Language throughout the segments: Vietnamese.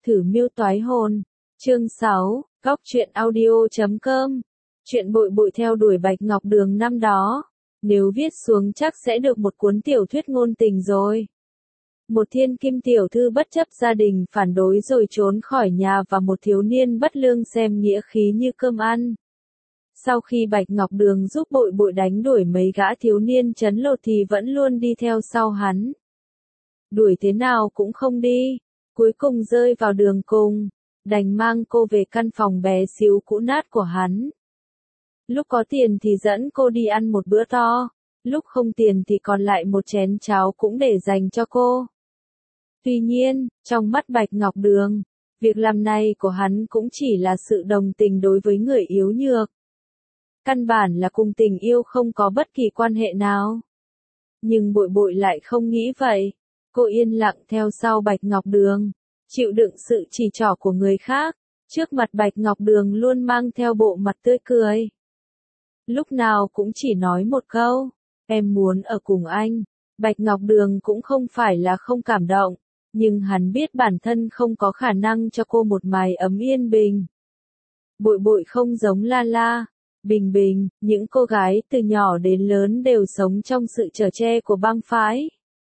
Thử miêu toái hồn. Chương 6, Góc truyện audio.com. Chuyện bội bội theo đuổi Bạch Ngọc Đường năm đó. Nếu viết xuống chắc sẽ được một cuốn tiểu thuyết ngôn tình rồi. Một thiên kim tiểu thư bất chấp gia đình phản đối rồi trốn khỏi nhà và một thiếu niên bất lương xem nghĩa khí như cơm ăn. Sau khi Bạch Ngọc Đường giúp bội bội đánh đuổi mấy gã thiếu niên trấn lột thì vẫn luôn đi theo sau hắn. Đuổi thế nào cũng không đi, cuối cùng rơi vào đường cùng, đành mang cô về căn phòng bé xíu cũ nát của hắn. Lúc có tiền thì dẫn cô đi ăn một bữa to, lúc không tiền thì còn lại một chén cháo cũng để dành cho cô. Tuy nhiên, trong mắt Bạch Ngọc Đường, việc làm này của hắn cũng chỉ là sự đồng tình đối với người yếu nhược. Căn bản là cùng tình yêu không có bất kỳ quan hệ nào. Nhưng bội bội lại không nghĩ vậy. Cô yên lặng theo sau Bạch Ngọc Đường, chịu đựng sự chỉ trỏ của người khác. Trước mặt Bạch Ngọc Đường luôn mang theo bộ mặt tươi cười. Lúc nào cũng chỉ nói một câu, em muốn ở cùng anh. Bạch Ngọc Đường cũng không phải là không cảm động, nhưng hắn biết bản thân không có khả năng cho cô một mái ấm yên bình. Bội bội không giống La La, Bình Bình, những cô gái từ nhỏ đến lớn đều sống trong sự chở che của bang phái.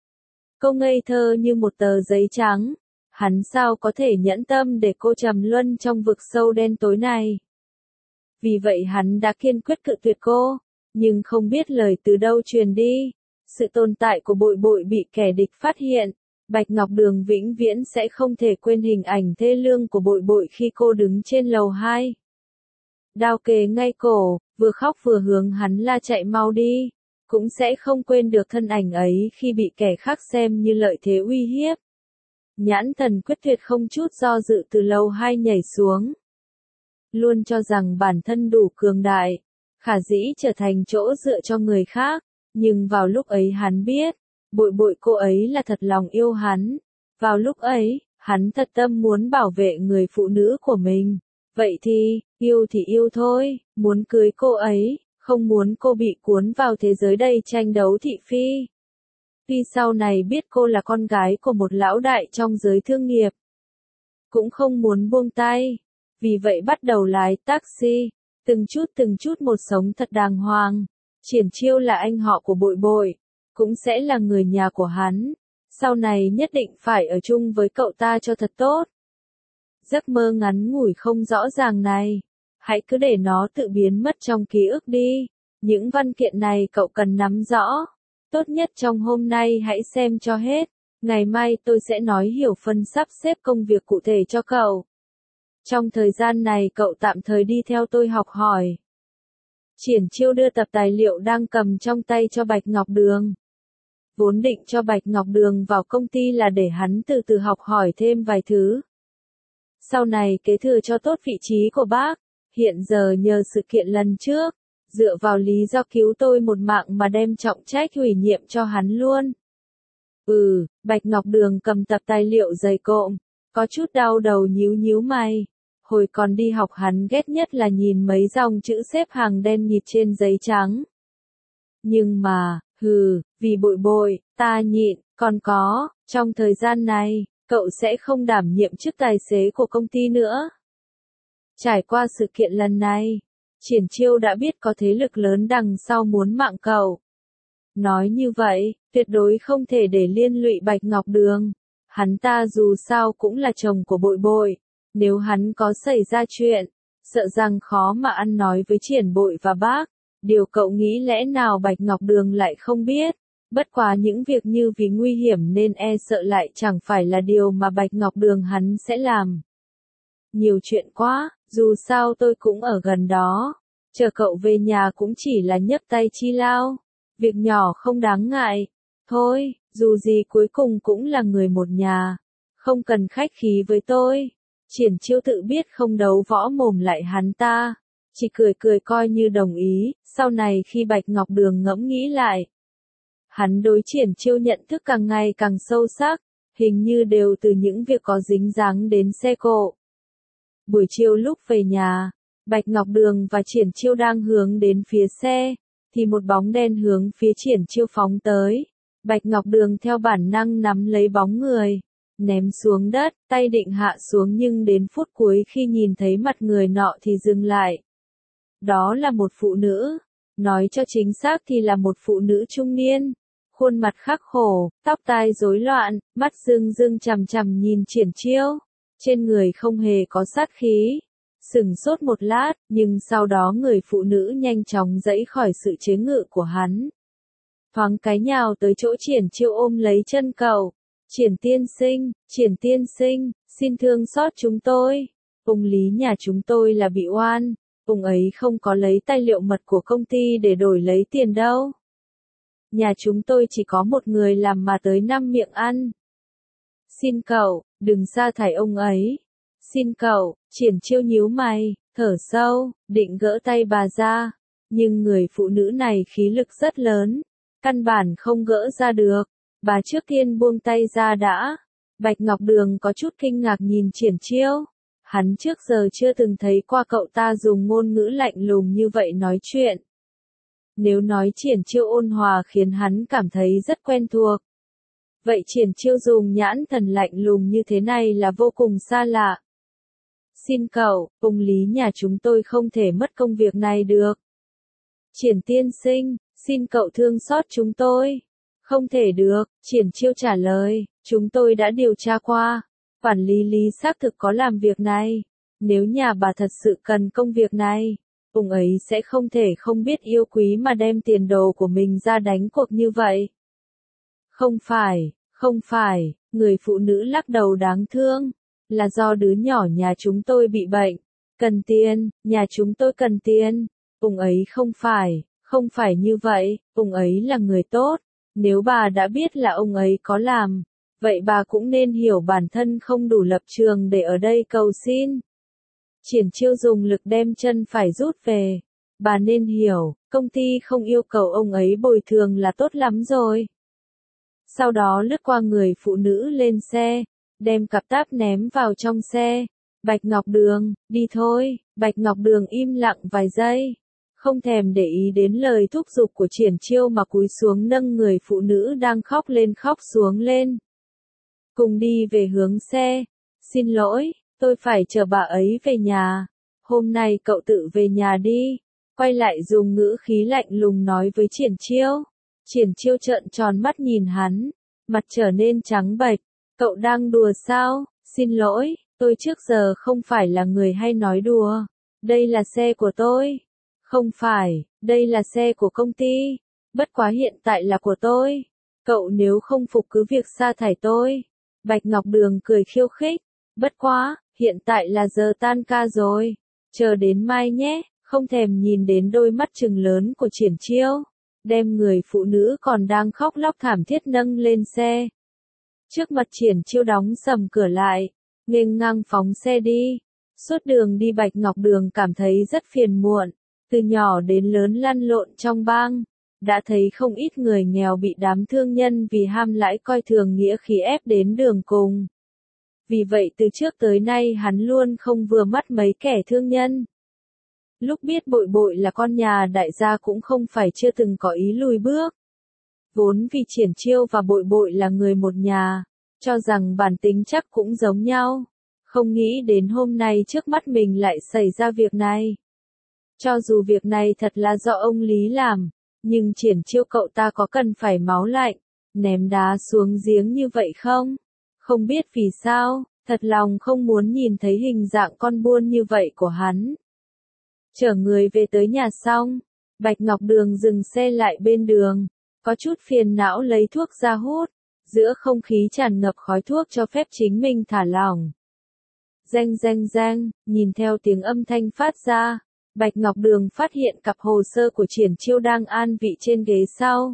Cô ngây thơ như một tờ giấy trắng, hắn sao có thể nhẫn tâm để cô trầm luân trong vực sâu đen tối này. Vì vậy hắn đã kiên quyết cự tuyệt cô, nhưng không biết lời từ đâu truyền đi. Sự tồn tại của bội bội bị kẻ địch phát hiện, Bạch Ngọc Đường vĩnh viễn sẽ không thể quên hình ảnh thê lương của bội bội khi cô đứng trên lầu 2. Đao kề ngay cổ, vừa khóc vừa hướng hắn la chạy mau đi, cũng sẽ không quên được thân ảnh ấy khi bị kẻ khác xem như lợi thế uy hiếp. Nhãn Thần quyết tuyệt không chút do dự từ lầu 2 nhảy xuống. Luôn cho rằng bản thân đủ cường đại, khả dĩ trở thành chỗ dựa cho người khác, nhưng vào lúc ấy hắn biết, bội bội cô ấy là thật lòng yêu hắn. Vào lúc ấy, hắn thật tâm muốn bảo vệ người phụ nữ của mình. Vậy thì yêu thôi, muốn cưới cô ấy, không muốn cô bị cuốn vào thế giới đầy tranh đấu thị phi. Tuy sau này biết cô là con gái của một lão đại trong giới thương nghiệp, cũng không muốn buông tay, vì vậy bắt đầu lái taxi, từng chút một sống thật đàng hoàng. Triển Chiêu là anh họ của bội bội, cũng sẽ là người nhà của hắn, sau này nhất định phải ở chung với cậu ta cho thật tốt. Giấc mơ ngắn ngủi không rõ ràng này, hãy cứ để nó tự biến mất trong ký ức đi. Những văn kiện này cậu cần nắm rõ. Tốt nhất trong hôm nay hãy xem cho hết. Ngày mai tôi sẽ nói hiểu phân sắp xếp công việc cụ thể cho cậu. Trong thời gian này cậu tạm thời đi theo tôi học hỏi. Triển Chiêu đưa tập tài liệu đang cầm trong tay cho Bạch Ngọc Đường. Vốn định cho Bạch Ngọc Đường vào công ty là để hắn từ từ học hỏi thêm vài thứ. Sau này kế thừa cho tốt vị trí của bác, hiện giờ nhờ sự kiện lần trước, dựa vào lý do cứu tôi một mạng mà đem trọng trách ủy nhiệm cho hắn luôn. Bạch Ngọc Đường cầm tập tài liệu dày cộm, có chút đau đầu nhíu mày. Hồi còn đi học hắn ghét nhất là nhìn mấy dòng chữ xếp hàng đen nghịt trên giấy trắng. Nhưng mà, vì bội bội, ta nhịn, còn có, trong thời gian này, cậu sẽ không đảm nhiệm chức tài xế của công ty nữa. Trải qua sự kiện lần này, Triển Chiêu đã biết có thế lực lớn đằng sau muốn mạng cậu. Nói như vậy, tuyệt đối không thể để liên lụy Bạch Ngọc Đường. Hắn ta dù sao cũng là chồng của bội bội. Nếu hắn có xảy ra chuyện, sợ rằng khó mà ăn nói với Triển bội và bác. Điều cậu nghĩ lẽ nào Bạch Ngọc Đường lại không biết. Bất quá những việc như vì nguy hiểm nên e sợ lại chẳng phải là điều mà Bạch Ngọc Đường hắn sẽ làm. Nhiều chuyện quá, dù sao tôi cũng ở gần đó. Chờ cậu về nhà cũng chỉ là nhấc tay chi lao. Việc nhỏ không đáng ngại. Thôi, dù gì cuối cùng cũng là người một nhà. Không cần khách khí với tôi. Triển Chiêu tự biết không đấu võ mồm lại hắn ta. Chỉ cười coi như đồng ý. Sau này khi Bạch Ngọc Đường ngẫm nghĩ lại, hắn đối Triển Chiêu nhận thức càng ngày càng sâu sắc. Hình như đều từ những việc có dính dáng đến xe cộ. Buổi chiều lúc về nhà, Bạch Ngọc Đường và Triển Chiêu đang hướng đến phía xe, thì một bóng đen hướng phía Triển Chiêu phóng tới. Bạch Ngọc Đường theo bản năng nắm lấy bóng người, ném xuống đất, tay định hạ xuống nhưng đến phút cuối khi nhìn thấy mặt người nọ thì dừng lại. Đó là một phụ nữ, nói cho chính xác thì là một phụ nữ trung niên, khuôn mặt khắc khổ, tóc tai rối loạn, mắt rưng rưng chằm chằm nhìn Triển Chiêu, trên người không hề có sát khí. Sừng sốt một lát, nhưng sau đó người phụ nữ nhanh chóng giãy khỏi sự chế ngự của hắn. Thoáng cái nhào tới chỗ Triển Chiêu ôm lấy chân cậu. Triển tiên sinh, xin thương xót chúng tôi. Ông Lý nhà chúng tôi là bị oan, ông ấy không có lấy tài liệu mật của công ty để đổi lấy tiền đâu. Nhà chúng tôi chỉ có một người làm mà tới 5 miệng ăn. Xin cậu, đừng sa thải ông ấy. Xin cậu, Triển Chiêu nhíu mày, thở sâu, định gỡ tay bà ra. Nhưng người phụ nữ này khí lực rất lớn, căn bản không gỡ ra được. Bà trước tiên buông tay ra đã. Bạch Ngọc Đường có chút kinh ngạc nhìn Triển Chiêu. Hắn trước giờ chưa từng thấy qua cậu ta dùng ngôn ngữ lạnh lùng như vậy nói chuyện. Nếu nói Triển Chiêu ôn hòa khiến hắn cảm thấy rất quen thuộc. Vậy Triển Chiêu dùng nhãn thần lạnh lùng như thế này là vô cùng xa lạ. Xin cậu, ông Lý nhà chúng tôi không thể mất công việc này được. Triển tiên sinh, xin cậu thương xót chúng tôi. Không thể được, Triển Chiêu trả lời, chúng tôi đã điều tra qua. Quản lý Lý xác thực có làm việc này. Nếu nhà bà thật sự cần công việc này, ông ấy sẽ không thể không biết yêu quý mà đem tiền đồ của mình ra đánh cuộc như vậy. Không phải, người phụ nữ lắc đầu đáng thương. Là do đứa nhỏ nhà chúng tôi bị bệnh. Cần tiền, nhà chúng tôi cần tiền. Ông ấy không phải như vậy, ông ấy là người tốt. Nếu bà đã biết là ông ấy có làm, vậy bà cũng nên hiểu bản thân không đủ lập trường để ở đây cầu xin. Triển Chiêu dùng lực đem chân phải rút về. Bà nên hiểu, công ty không yêu cầu ông ấy bồi thường là tốt lắm rồi. Sau đó lướt qua người phụ nữ lên xe, đem cặp táp ném vào trong xe. Bạch Ngọc Đường, đi thôi. Bạch Ngọc Đường im lặng vài giây, không thèm để ý đến lời thúc giục của Triển Chiêu mà cúi xuống nâng người phụ nữ đang khóc lên khóc xuống lên. Cùng đi về hướng xe. Xin lỗi, tôi phải chờ bà ấy về nhà. Hôm nay cậu tự về nhà đi. Quay lại dùng ngữ khí lạnh lùng nói với Triển Chiêu. Triển Chiêu trợn tròn mắt nhìn hắn, mặt trở nên trắng bệch. Cậu đang đùa sao? Xin lỗi, tôi trước giờ không phải là người hay nói đùa. Đây là xe của tôi. Không phải, đây là xe của công ty. Bất quá hiện tại là của tôi. Cậu nếu không phục cứ việc sa thải tôi. Bạch Ngọc Đường cười khiêu khích. Bất quá, hiện tại là giờ tan ca rồi. Chờ đến mai nhé, không thèm nhìn đến đôi mắt trừng lớn của Triển Chiêu. Đem người phụ nữ còn đang khóc lóc thảm thiết nâng lên xe. Trước mặt Triển Chiêu đóng sầm cửa lại, nghênh ngang phóng xe đi. Suốt đường đi Bạch Ngọc Đường cảm thấy rất phiền muộn. Từ nhỏ đến lớn lăn lộn trong bang, đã thấy không ít người nghèo bị đám thương nhân vì ham lãi coi thường nghĩa khí ép đến đường cùng. Vì vậy từ trước tới nay hắn luôn không vừa mắt mấy kẻ thương nhân. Lúc biết Bội Bội là con nhà đại gia cũng không phải chưa từng có ý lùi bước. Vốn vì Triển Chiêu và Bội Bội là người một nhà, cho rằng bản tính chắc cũng giống nhau. Không nghĩ đến hôm nay trước mắt mình lại xảy ra việc này. Cho dù việc này thật là do ông Lý làm, nhưng Triển Chiêu cậu ta có cần phải máu lạnh, ném đá xuống giếng như vậy không? Không biết vì sao, thật lòng không muốn nhìn thấy hình dạng con buôn như vậy của hắn. Chở người về tới nhà xong, Bạch Ngọc Đường dừng xe lại bên đường, có chút phiền não lấy thuốc ra hút, giữa không khí tràn ngập khói thuốc cho phép chính mình thả lỏng. Reng reng reng, nhìn theo tiếng âm thanh phát ra, Bạch Ngọc Đường phát hiện cặp hồ sơ của Triển Chiêu đang an vị trên ghế sau.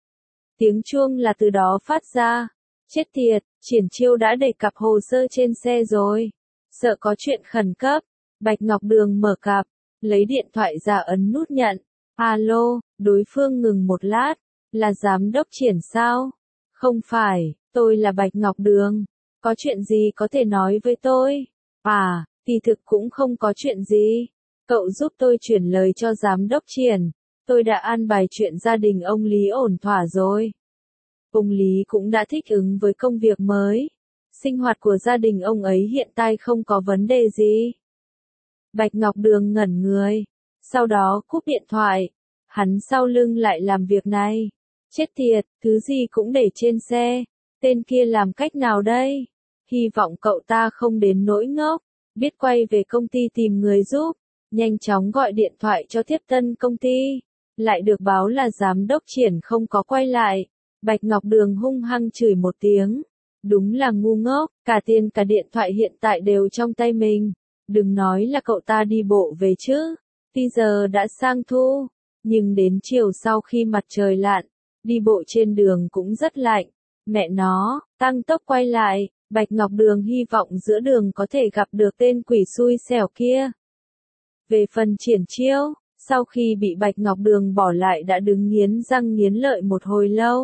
Tiếng chuông là từ đó phát ra. Chết tiệt, Triển Chiêu đã để cặp hồ sơ trên xe rồi. Sợ có chuyện khẩn cấp, Bạch Ngọc Đường mở cặp, lấy điện thoại ra ấn nút nhận. Alo, đối phương ngừng một lát. Là giám đốc Triển sao? Không phải, tôi là Bạch Ngọc Đường. Có chuyện gì có thể nói với tôi? À, kỳ thực cũng không có chuyện gì. Cậu giúp tôi chuyển lời cho giám đốc Triển. Tôi đã an bài chuyện gia đình ông Lý ổn thỏa rồi. Ông Lý cũng đã thích ứng với công việc mới. Sinh hoạt của gia đình ông ấy hiện tại không có vấn đề gì. Bạch Ngọc Đường ngẩn người, sau đó cúp điện thoại. Hắn sau lưng lại làm việc này. Chết tiệt, thứ gì cũng để trên xe. Tên kia làm cách nào đây? Hy vọng cậu ta không đến nỗi ngốc, biết quay về công ty tìm người giúp. Nhanh chóng gọi điện thoại cho tiếp tân công ty. Lại được báo là giám đốc Triển không có quay lại. Bạch Ngọc Đường hung hăng chửi một tiếng. Đúng là ngu ngốc, cả tiền cả điện thoại hiện tại đều trong tay mình. Đừng nói là cậu ta đi bộ về chứ. Bây giờ đã sang thu, nhưng đến chiều sau khi mặt trời lặn, đi bộ trên đường cũng rất lạnh. Mẹ nó, tăng tốc quay lại, Bạch Ngọc Đường hy vọng giữa đường có thể gặp được tên quỷ xui xẻo kia. Về phần Triển Chiêu, sau khi bị Bạch Ngọc Đường bỏ lại đã đứng nghiến răng nghiến lợi một hồi lâu.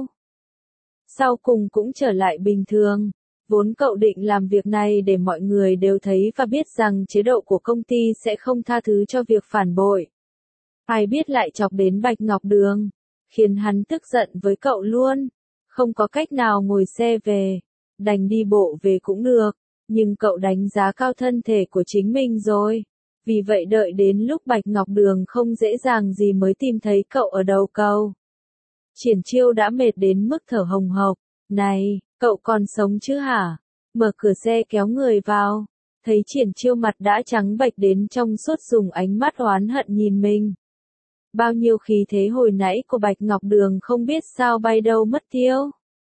Sau cùng cũng trở lại bình thường. Vốn cậu định làm việc này để mọi người đều thấy và biết rằng chế độ của công ty sẽ không tha thứ cho việc phản bội. Ai biết lại chọc đến Bạch Ngọc Đường, khiến hắn tức giận với cậu luôn. Không có cách nào ngồi xe về, đành đi bộ về cũng được, nhưng cậu đánh giá cao thân thể của chính mình rồi. Vì vậy đợi đến lúc Bạch Ngọc Đường không dễ dàng gì mới tìm thấy cậu ở đầu cầu. Triển Chiêu đã mệt đến mức thở hồng hộc. Này, cậu còn sống chứ hả? Mở cửa xe kéo người vào. Thấy Triển Chiêu mặt đã trắng bệch đến trong suốt, dùng ánh mắt oán hận nhìn mình. Bao nhiêu khí thế hồi nãy của Bạch Ngọc Đường không biết sao bay đâu mất tiêu.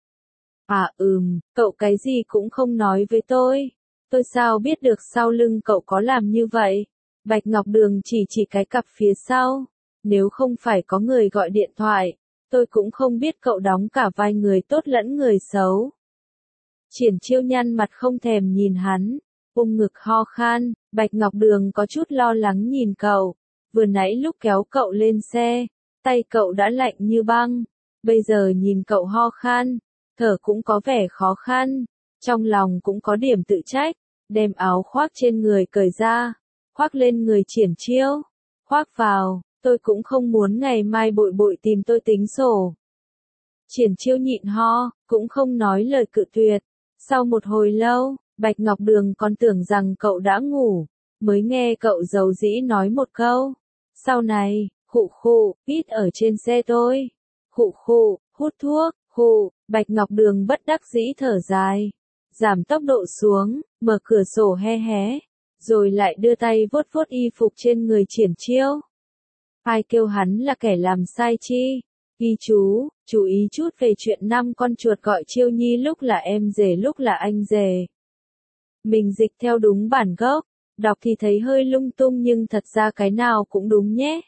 À cậu cái gì cũng không nói với tôi. Tôi sao biết được sau lưng cậu có làm như vậy? Bạch Ngọc Đường chỉ cái cặp phía sau. Nếu không phải có người gọi điện thoại, tôi cũng không biết cậu đóng cả vai người tốt lẫn người xấu. Triển Chiêu nhăn mặt không thèm nhìn hắn, ngực ho khan. Bạch Ngọc Đường có chút lo lắng nhìn cậu. Vừa nãy lúc kéo cậu lên xe, tay cậu đã lạnh như băng. Bây giờ nhìn cậu ho khan, thở cũng có vẻ khó khăn. Trong lòng cũng có điểm tự trách, đem áo khoác trên người cởi ra, khoác lên người Triển Chiêu. Khoác vào, tôi cũng không muốn ngày mai bội bội tìm tôi tính sổ. Triển Chiêu nhịn ho, cũng không nói lời cự tuyệt. Sau một hồi lâu, Bạch Ngọc Đường còn tưởng rằng cậu đã ngủ, mới nghe cậu dầu dĩ nói một câu. Sau này, khụ, ít ở trên xe tôi. Khụ, hút thuốc, Bạch Ngọc Đường bất đắc dĩ thở dài. Giảm tốc độ xuống, mở cửa sổ hé, rồi lại đưa tay vuốt vuốt y phục trên người Triển Chiêu. Ai kêu hắn là kẻ làm sai chi? Ghi chú ý chút về chuyện 5 con chuột gọi Chiêu Nhi lúc là em rể lúc là anh rể. Mình dịch theo đúng bản gốc, đọc thì thấy hơi lung tung nhưng thật ra cái nào cũng đúng nhé.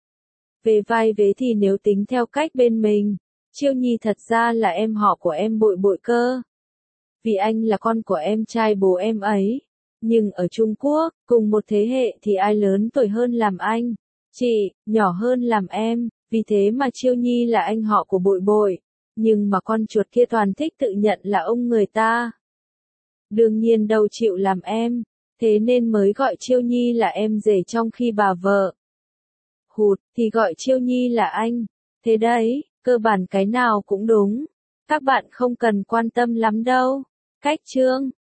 Về vai vế thì nếu tính theo cách bên mình, Chiêu Nhi thật ra là em họ của em bội bội cơ. Vì anh là con của em trai bố em ấy. Nhưng ở Trung Quốc, cùng một thế hệ thì ai lớn tuổi hơn làm anh, chị, nhỏ hơn làm em, vì thế mà Chiêu Nhi là anh họ của bội bội. Nhưng mà con chuột kia toàn thích tự nhận là ông người ta. Đương nhiên đâu chịu làm em, thế nên mới gọi Chiêu Nhi là em rể trong khi bà vợ thì gọi Chiêu Nhi là anh. Thế đấy, cơ bản cái nào cũng đúng. Các bạn không cần quan tâm lắm đâu. Cách chương